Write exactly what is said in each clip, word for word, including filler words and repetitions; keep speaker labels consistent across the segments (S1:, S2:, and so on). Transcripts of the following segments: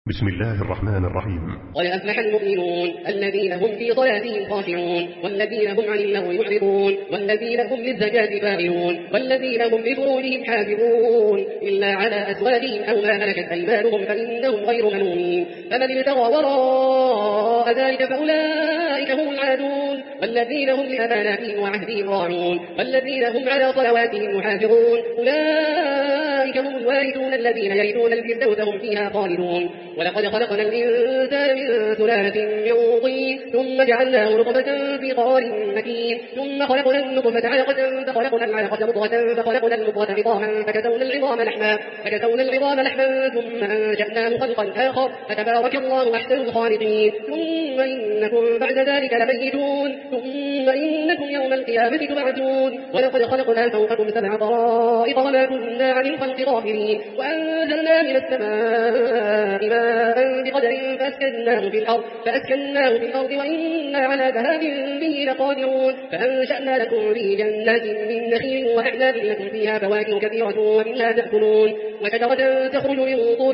S1: بسم الله الرحمن الرحيم.
S2: قد أفلح المؤمنون الذين هم في صلاتهم خاشعون والذين هم عن اللغو معرضون والذين هم للزكاة فاعلون والذين هم لفروجهم حافظون إلا على أزواجهم أو ما ملكت أيمانهم فإنهم غير ملومين. فمن ابتغى وراء ذلك فأولئك هم العادون والذين هم لأماناتهم وعهدهم راعون والذين هم على صلواتهم محافظون أولئك هم الوارثون الذين يرثون الفردوس هم فيها خالدون. ولقد خلقنا الإنسان من سلالة من طين ثم جعلناه نطفة في قرار مكين ثم خلقنا النطفة علقة فخلقنا العلقة مضغة فخلقنا المضغة عظاما فكسونا العظام لحما فكسونا العظام لحما ثم أنشأناه خلقا آخر فتبارك الله أحسن الخالقين. ثم إنكم بعد ذلك لميتون ثم إنكم يوم القيامة تبعثون. ولقد خلقنا فوقكم سبع طرائق وما كنا عن الخلق غافلين وأنزلنا من السماء ماء بقدر فأسكناه في الأرض فأسكناه في الأرض وإنا على ذهاب به لقادرون. فأنشأنا لكم به جنات من نخيل وأعناب لكم فيها فواكه كثيرة ومنها تأكلون وشجرة تخرج من طور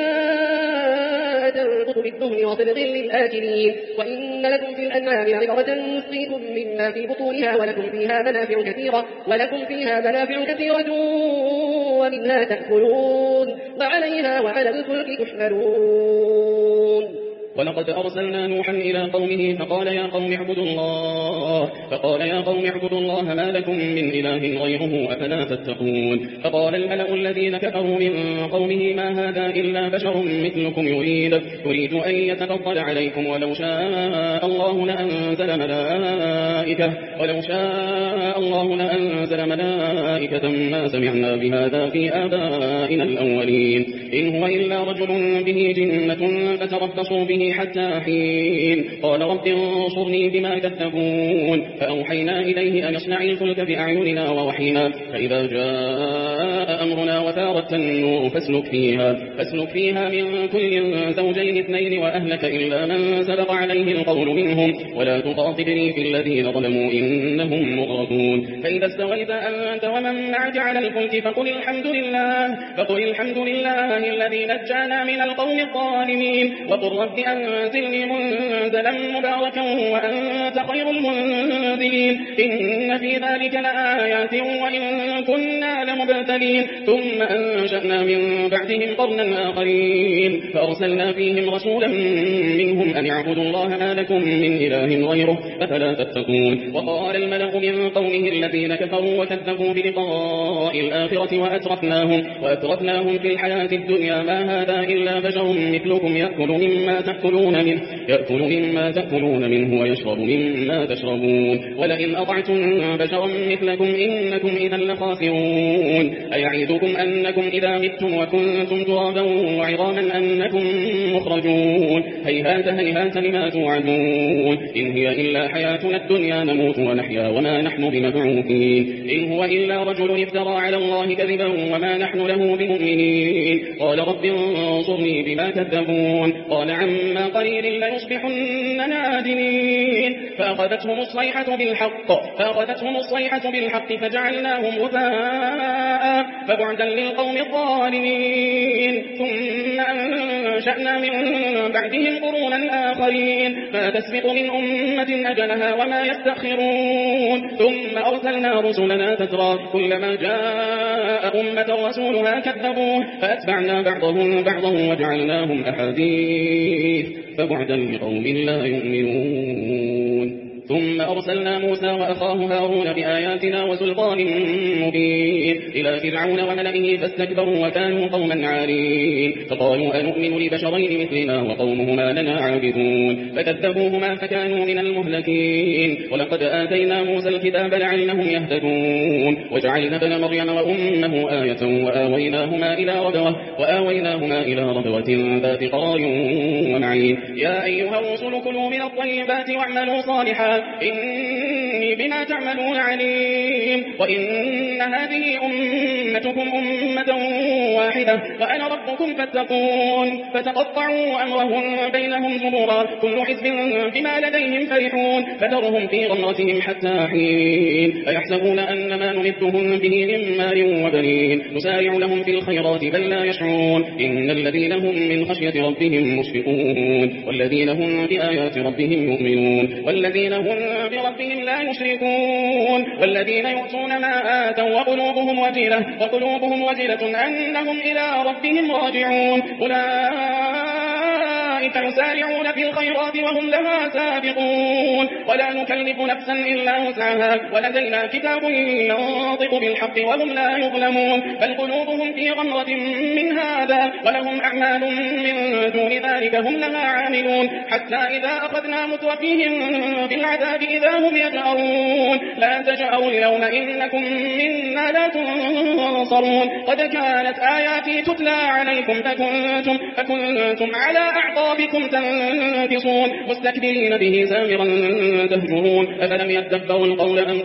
S2: سيناء تنبت بالدهن وصدق للآكلين. وإن لكم في الأنعام لعبرة نسقيكم مما في بطونها ولكم فيها منافع كثيرة ولكم فيها منافع كثيرة ومنها تأكلون وعليها وعلى الفلك تحملون.
S3: ولقد أرسلنا نوحا إلى قومه فقال يا قوم اعبدوا الله فقال يا قوم اعبدوا الله ما لكم من إله غيره أفلا تتقون. فقال الملأ الذين كفروا من قومه ما هذا إلا بشر مثلكم يريد يريد أن يتفضل عليكم ولو شاء الله لأنزل ملائكة ولو شاء الله لأنزل ملائكة ما سمعنا بهذا في آبائنا الأولين إن هو إلا رجل به جنة فتربصوا به حتى حين. قال رب انصرني بما كذبون. فأوحينا إليه أن يصنع الفلك بأعيننا ووحينا فإذا جاء أمرنا وفارت النور فاسلك فيها فاسلك فيها من كل زوجين اثنين وأهلك إلا من سبق عليه القول منهم ولا تخاطبني في الذين ظلموا إنهم مغرقون. فإذا استويت أنت ومن معك على الفلك فقل الحمد لله فقل الحمد لله الذي نجانا من القوم الظالمين وقل رب أنزلني منزلا مباركا وأنت خير المنزلين إن في ذلك لآيات وإن كنا لمبتلين. ثم أنشأنا من بعدهم قرنا آخرين فأرسلنا فيهم رسولا منهم أن اعبدوا الله ما لكم من إله غيره أفلا تتقون. وقال الملأ من قومه الذين كفروا وكذبوا بلقاء الآخرة وأترفناهم, وأترفناهم في الحياة الدنيا ما هذا إلا بشر مثلكم يأكل مما تأكلون منه يأكل مما تأكلون منه ويشرب مما تشربون ولئن أطعتم بشرا مثلكم إنكم إذا لخاسرون. أيعدكم أنكم إذا متم وكنتم ترابا وعظاما أنكم مخرجون هيهات هيهات لما توعدون إن هي إلا حياتنا الدنيا نموت ونحيا وما نحن بمبعوثين إن هو إلا رجل افترى على الله كذبا وما نحن له بمؤمنين. قال رب انصرني بما كذبون. قال عما قليل ليصبحن نادمين. فأخذتهم الصيحة بالحق فأخذتهم الصيحة بالحق فجعلناهم غثاء فبعدا للقوم الظالمين. ثم أنشأنا من بعدهم قرونا آخرين ما تسبق من أمة أجلها وما يستأخرون. ثم أرسلنا رسلنا تترى كلما جاء أمة رسولها كذبوه فأتبعنا بعضهم بعضا وجعلناهم أحاديث فبعدا لقوم لا يؤمنون. ثم أرسلنا موسى وأخاه هارون بآياتنا وسلطان مبين إلى فرعون وملئه فاستكبروا وكانوا قوما عالين فقالوا أنؤمن لبشرين مثلنا وقومهما لنا عابدون فكذبوهما فكانوا من المهلكين. ولقد آتينا موسى الكتاب لعلهم يهتدون وجعلنا ابن مريم وأمه آية وآويناهما إلى ربوة وآويناهما إلى ربوة ذات قرار ومعين. يا أيها الرسل كلوا من الطيبات واعملوا صالحا إني بما تعملون عليم وإن هذه أمتكم أمة واحدة وأنا ربكم فاتقون فتقطعوا أمرهم بينهم زبورا كل حزب بما لديهم فرحون فذرهم في غمرتهم حتى حين أيحسبون أن ما نمدهم به من مال وبنين نسارع لهم في الخيرات بل لا يشعرون إن الذين هم من خشية ربهم مشفقون والذين هم بآيات ربهم يؤمنون والذين هم بربهم لا يشركون والذين يؤتون ما آتوا وقلوبهم وجلة وقلوبهم وجلة أنهم إلى ربهم راجعون أولئك يسارعون في الخيرات وهم لها سابقون ولا نكلف نفسا إلا وسعها ولدينا كتاب ينطق بالحق وهم لا يظلمون بل قلوبهم في غمرة من هذا ولهم أعمال من دون ذلك هم لها عاملون حتى إذا أخذنا مترفيهم بالعذاب إذا هم يجأرون لا تجأروا اليوم إنكم منا لا تنصرون قد كانت آياتي تتلى عليكم فكنتم, فكنتم على أعقابكم تنكصون مستكبرين به سامرا تهجرون أفلم يدبروا القول أم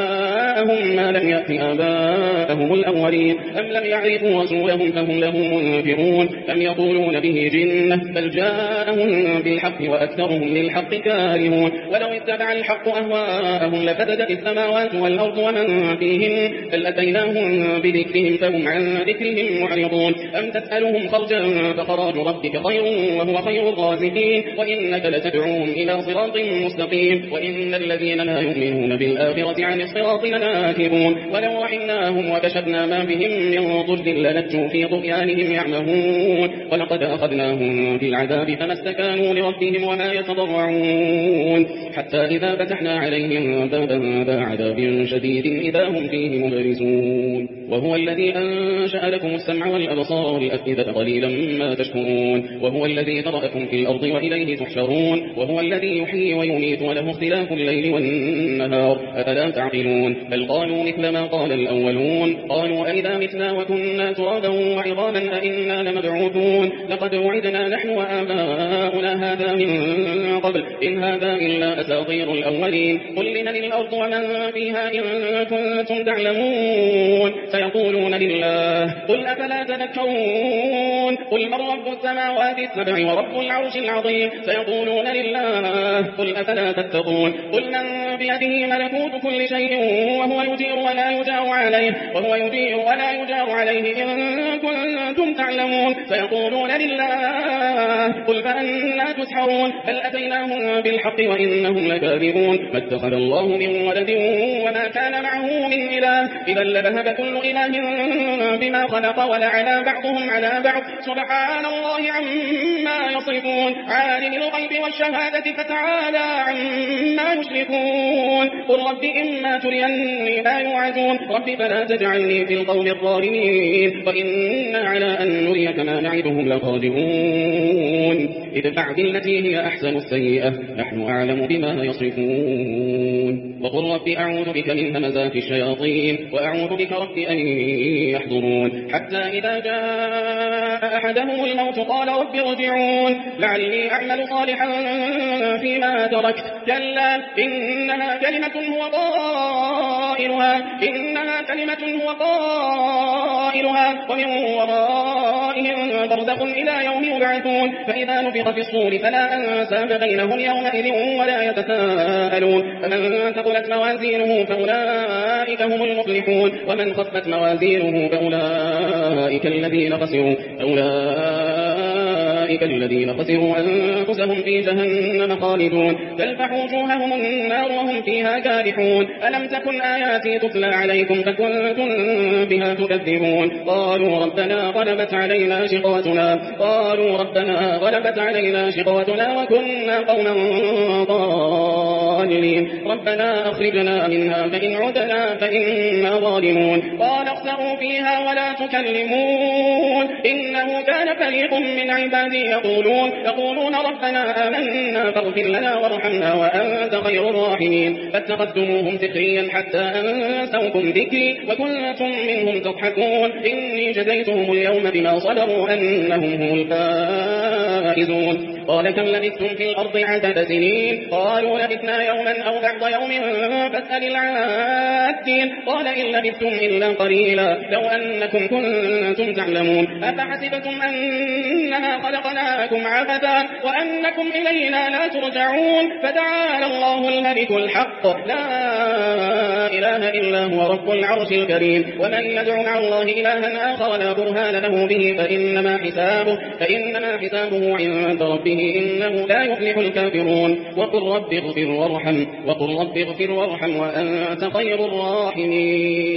S3: جاءهم ما لم يأت آباءهم الأولين أم لم يعرفوا رسولهم فهم له منكرون أم يقولون به جنة بل جاءهم بالحق وأكثرهم للحق كارهون ولو اتبع الحق أهواءهم لفسدت السماوات والأرض ومن فيهم بل أتيناهم بذكرهم فهم عن ذكرهم معرضون أم تسألهم خرجا فخراج ربك خير وهو خير الرازقين وإنك لتدعوهم إلى صراط مستقيم وإن الذين لا يؤمنون بالآخرة عن الصراط لناكبون ولو رحمناهم وكشفنا ما بهم من ضر لنجوا في طغيانهم يعمهون ولقد أخذناهم بالعذاب فما استكانوا لربهم وما يتضرعون حتى إذا فتحنا عليهم بابا ذا عذاب شديد إذا هم فيه مبلسون وهو الذي أنشأ لكم السمع والأبصار والأفئدة قليلا ما تشكرون وهو الذي ذرأكم في الأرض وإليه تحشرون وهو الذي يحيي ويميت وله اختلاف الليل والنهار أفلا تعقلون بل قالوا مثل ما قال الأولون قالوا أئذا متنا وكنا ترابا وعظاما أئنا لمبعوثون لقد وعدنا نحن وآباؤنا هذا من قبل إن هذا إلا أساطير الأولين قل لمن الأرض ومن فيها إن كنتم تعلمون سيقولون لله قل أفلا تذكرون قل من رب السماوات السبع ورب العرش العظيم سيقولون لله قل أفلا تتقون قل من بيده ملكوت كل شيء وهو يجير ولا يجار عليه وهو يجير ولا يجار عليه إن كنتم تعلمون سيقولون لله قل فأنا تسحرون بل أتيناهم بالحق وإنهم لكاذبون ما اتخذ الله من ولد وما كان معه من إله إذا لذهب كل إله بما خلق ولعلى بعضهم على بعض سبحان الله عما يصفون عالم الغيب والشهادة فتعالى عما يشركون قل رب إما تريني ما يوعدون رب فلا تجعلني في القوم الظالمين وإنا على أن نريك ما نعدهم لقادرون ادفع بالتي هي أحسن السيئة نحن أعلم بما يصفون وقل رب أعوذ بك من همزات الشياطين وأعوذ بك رب أن يحضرون حتى إذا جاء أحدهم الموت قال رب ارجعون لعلي أعمل صالحا فيما تركت كلا إنها كلمة هو قائلها إنها كلمة هو قائلها ومن ورائهم برزخ إلى يوم يبعثون فإذا نفخ في الصور فلا أنساب بينهم يومئذ ولا يتساءلون فمن ثقلت موازينه فأولئك هم المفلحون ومن خفت موازينه فأولئك الذين خسروا أولئك الذين خسروا أنفسهم في جهنم خالدون تلفح وجوههم النار وهم فيها كالحون ألم تكن آياتي تتلى عليكم فكنتم بها تكذبون قالوا ربنا غلبت علينا شقوتنا قالوا ربنا غلبت علينا شقوتنا وكنا قوما ضالين ربنا أخرجنا منها فإن عدنا فإنا ظالمون قال اخسروا فيها ولا تكلمون إنه كان فريق من عبادي يقولون يقولون ربنا آمنا فاغفر لنا وارحمنا وأنت خير الراحمين فاتخذتموهم سخريا حتى أنسوكم ذكري وكنتم منهم تضحكون إني جزيتهم اليوم بما صبروا أنهم هم الفائزون قال كم لبثتم في الأرض عدد سنين قالوا لبثنا يوما أو بعض يوم فاسأل العادين قال إن لبثتم إلا قليلا لو أنكم كنتم تعلمون أفحسبتم أنما خلقناكم عبثا وأنكم إلينا لا ترجعون فتعالى الله الملك الحق لا إله إلا هو رب العرش الكريم ومن يدعو مع الله إلها آخر لا برهان له به فإنما حسابه, فإنما حسابه عند ربه إنه لا يفلح الكافرون وقل رب اغفر وارحم وقل رب اغفر وارحم وأنت خير الراحمين